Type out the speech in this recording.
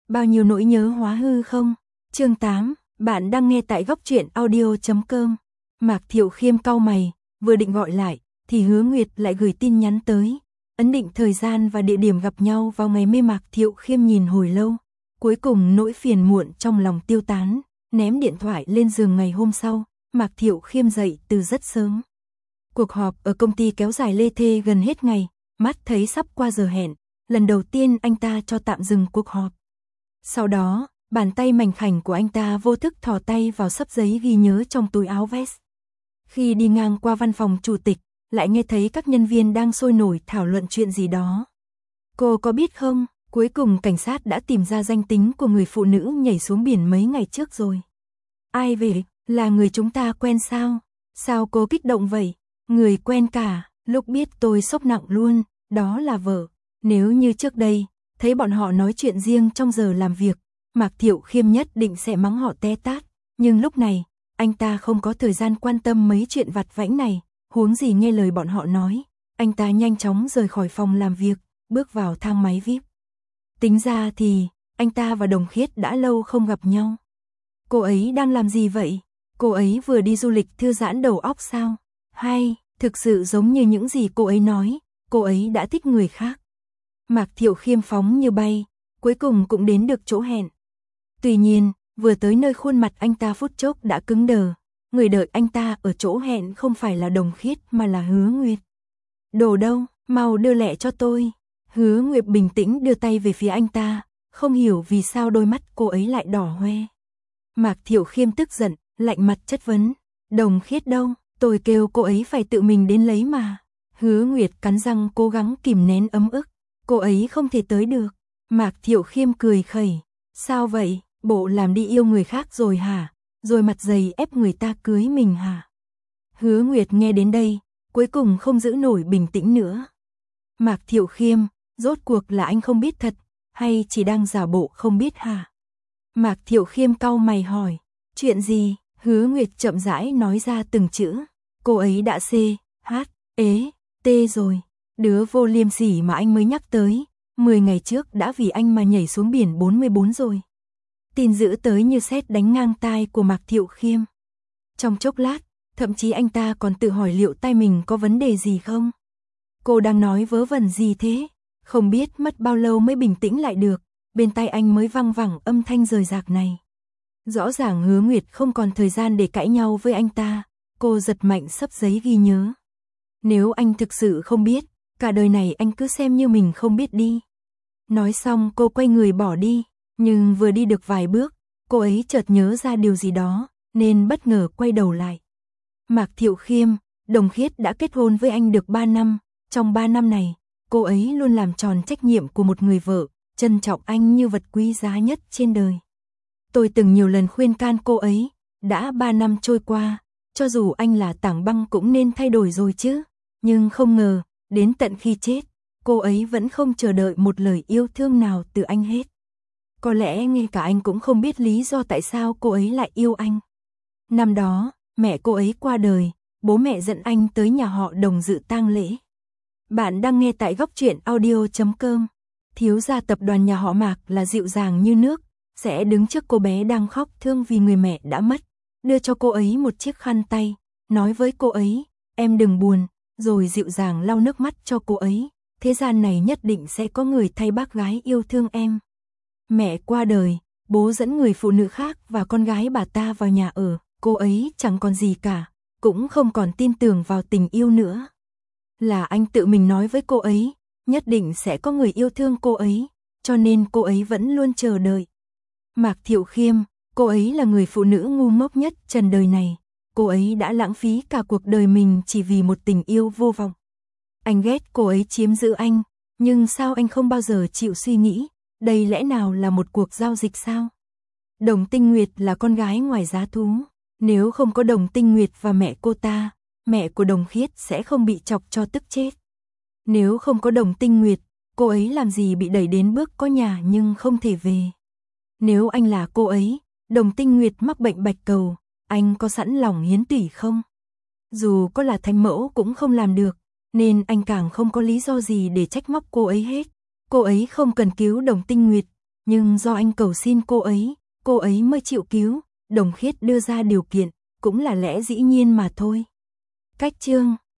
Bao nhiêu nỗi nhớ hóa hư không? Chương 8, bạn đang nghe tại góc truyện audio.com. Mạc Thiệu Khiêm cau mày, vừa định gọi lại, thì Hứa Nguyệt lại gửi tin nhắn tới. Ấn định thời gian và địa điểm gặp nhau vào ngày mai. Mạc Thiệu Khiêm nhìn hồi lâu. Cuối cùng nỗi phiền muộn trong lòng tiêu tán, ném điện thoại lên giường. Ngày hôm sau, Mạc Thiệu Khiêm dậy từ rất sớm. Cuộc họp ở công ty kéo dài lê thê gần hết ngày, mắt thấy sắp qua giờ hẹn. Lần đầu tiên anh ta cho tạm dừng cuộc họp. Sau đó, bàn tay mảnh khảnh của anh ta vô thức thò tay vào xấp giấy ghi nhớ trong túi áo vest. Khi đi ngang qua văn phòng chủ tịch, lại nghe thấy các nhân viên đang sôi nổi thảo luận chuyện gì đó. Cô có biết không, cuối cùng cảnh sát đã tìm ra danh tính của người phụ nữ nhảy xuống biển mấy ngày trước rồi. Ai vậy? Là người chúng ta quen sao? Sao cô kích động vậy? Người quen cả, lúc biết tôi sốc nặng luôn, đó là vợ. Nếu như trước đây, thấy bọn họ nói chuyện riêng trong giờ làm việc, Mạc Thiệu Khiêm nhất định sẽ mắng họ té tát. Nhưng lúc này, anh ta không có thời gian quan tâm mấy chuyện vặt vãnh này, huống gì nghe lời bọn họ nói. Anh ta nhanh chóng rời khỏi phòng làm việc, bước vào thang máy VIP. Tính ra thì, anh ta và Đồng Khiết đã lâu không gặp nhau. Cô ấy đang làm gì vậy? Cô ấy vừa đi du lịch thư giãn đầu óc sao? Hay, thực sự giống như những gì cô ấy nói, cô ấy đã thích người khác. Mạc Thiệu Khiêm phóng như bay, cuối cùng cũng đến được chỗ hẹn. Tuy nhiên, vừa tới nơi khuôn mặt anh ta phút chốc đã cứng đờ. Người đợi anh ta ở chỗ hẹn không phải là Đồng Khiết mà là Hứa Nguyệt. Đồ đâu, mau đưa lẹ cho tôi. Hứa Nguyệt bình tĩnh đưa tay về phía anh ta, không hiểu vì sao đôi mắt cô ấy lại đỏ hoe. Mạc Thiệu Khiêm tức giận, lạnh mặt chất vấn. Đồng Khiết đâu, tôi kêu cô ấy phải tự mình đến lấy mà. Hứa Nguyệt cắn răng cố gắng kìm nén ấm ức. Cô ấy không thể tới được. Mạc Thiệu Khiêm cười khẩy. Sao vậy, bộ làm đi yêu người khác rồi hả? Rồi mặt dày ép người ta cưới mình hả? Hứa Nguyệt nghe đến đây, cuối cùng không giữ nổi bình tĩnh nữa. Mạc Thiệu Khiêm, rốt cuộc là anh không biết thật, hay chỉ đang giả bộ không biết hả? Mạc Thiệu Khiêm cau mày hỏi. Chuyện gì? Hứa Nguyệt chậm rãi nói ra từng chữ. Cô ấy đã C.H.E.T rồi. Đứa vô liêm sỉ mà anh mới nhắc tới, 10 ngày trước đã vì anh mà nhảy xuống biển 44 rồi. Tin dữ tới như sét đánh ngang tai của Mạc Thiệu Khiêm. Trong chốc lát, thậm chí anh ta còn tự hỏi liệu tai mình có vấn đề gì không. Cô đang nói vớ vẩn gì thế? Không biết mất bao lâu mới bình tĩnh lại được, bên tai anh mới văng vẳng âm thanh rời rạc này. Rõ ràng Hứa Nguyệt không còn thời gian để cãi nhau với anh ta, cô giật mạnh xấp giấy ghi nhớ. Nếu anh thực sự không biết, cả đời này anh cứ xem như mình không biết đi. Nói xong cô quay người bỏ đi, nhưng vừa đi được vài bước, cô ấy chợt nhớ ra điều gì đó, nên bất ngờ quay đầu lại. Mạc Thiệu Khiêm, Đồng Khiết đã kết hôn với anh được 3 năm, trong 3 năm này, cô ấy luôn làm tròn trách nhiệm của một người vợ, trân trọng anh như vật quý giá nhất trên đời. Tôi từng nhiều lần khuyên can cô ấy, đã 3 năm trôi qua, cho dù anh là tảng băng cũng nên thay đổi rồi chứ, nhưng không ngờ, đến tận khi chết, cô ấy vẫn không chờ đợi một lời yêu thương nào từ anh hết. Có lẽ ngay cả anh cũng không biết lý do tại sao cô ấy lại yêu anh. Năm đó, mẹ cô ấy qua đời, bố mẹ dẫn anh tới nhà họ Đồng dự tang lễ. Bạn đang nghe tại góc truyện audio.com. Thiếu gia tập đoàn nhà họ Mạc là dịu dàng như nước, sẽ đứng trước cô bé đang khóc thương vì người mẹ đã mất, đưa cho cô ấy một chiếc khăn tay, nói với cô ấy, em đừng buồn, rồi dịu dàng lau nước mắt cho cô ấy. Thế gian này nhất định sẽ có người thay bác gái yêu thương em. Mẹ qua đời, bố dẫn người phụ nữ khác và con gái bà ta vào nhà ở, cô ấy chẳng còn gì cả, cũng không còn tin tưởng vào tình yêu nữa. Là anh tự mình nói với cô ấy, nhất định sẽ có người yêu thương cô ấy, cho nên cô ấy vẫn luôn chờ đợi. Mạc Thiệu Khiêm, cô ấy là người phụ nữ ngu ngốc nhất trần đời này, cô ấy đã lãng phí cả cuộc đời mình chỉ vì một tình yêu vô vọng. Anh ghét cô ấy chiếm giữ anh, nhưng sao anh không bao giờ chịu suy nghĩ, đây lẽ nào là một cuộc giao dịch sao? Đồng Tinh Nguyệt là con gái ngoài giá thú, nếu không có Đồng Tinh Nguyệt và mẹ cô ta, mẹ của Đồng Khiết sẽ không bị chọc cho tức chết. Nếu không có Đồng Tinh Nguyệt, cô ấy làm gì bị đẩy đến bước có nhà nhưng không thể về. Nếu anh là cô ấy, Đồng Tinh Nguyệt mắc bệnh bạch cầu, anh có sẵn lòng hiến tủy không? Dù có là thánh mẫu cũng không làm được, nên anh càng không có lý do gì để trách móc cô ấy hết. Cô ấy không cần cứu Đồng Tinh Nguyệt, nhưng do anh cầu xin cô ấy mới chịu cứu, Đồng Khiết đưa ra điều kiện, cũng là lẽ dĩ nhiên mà thôi. Cách chương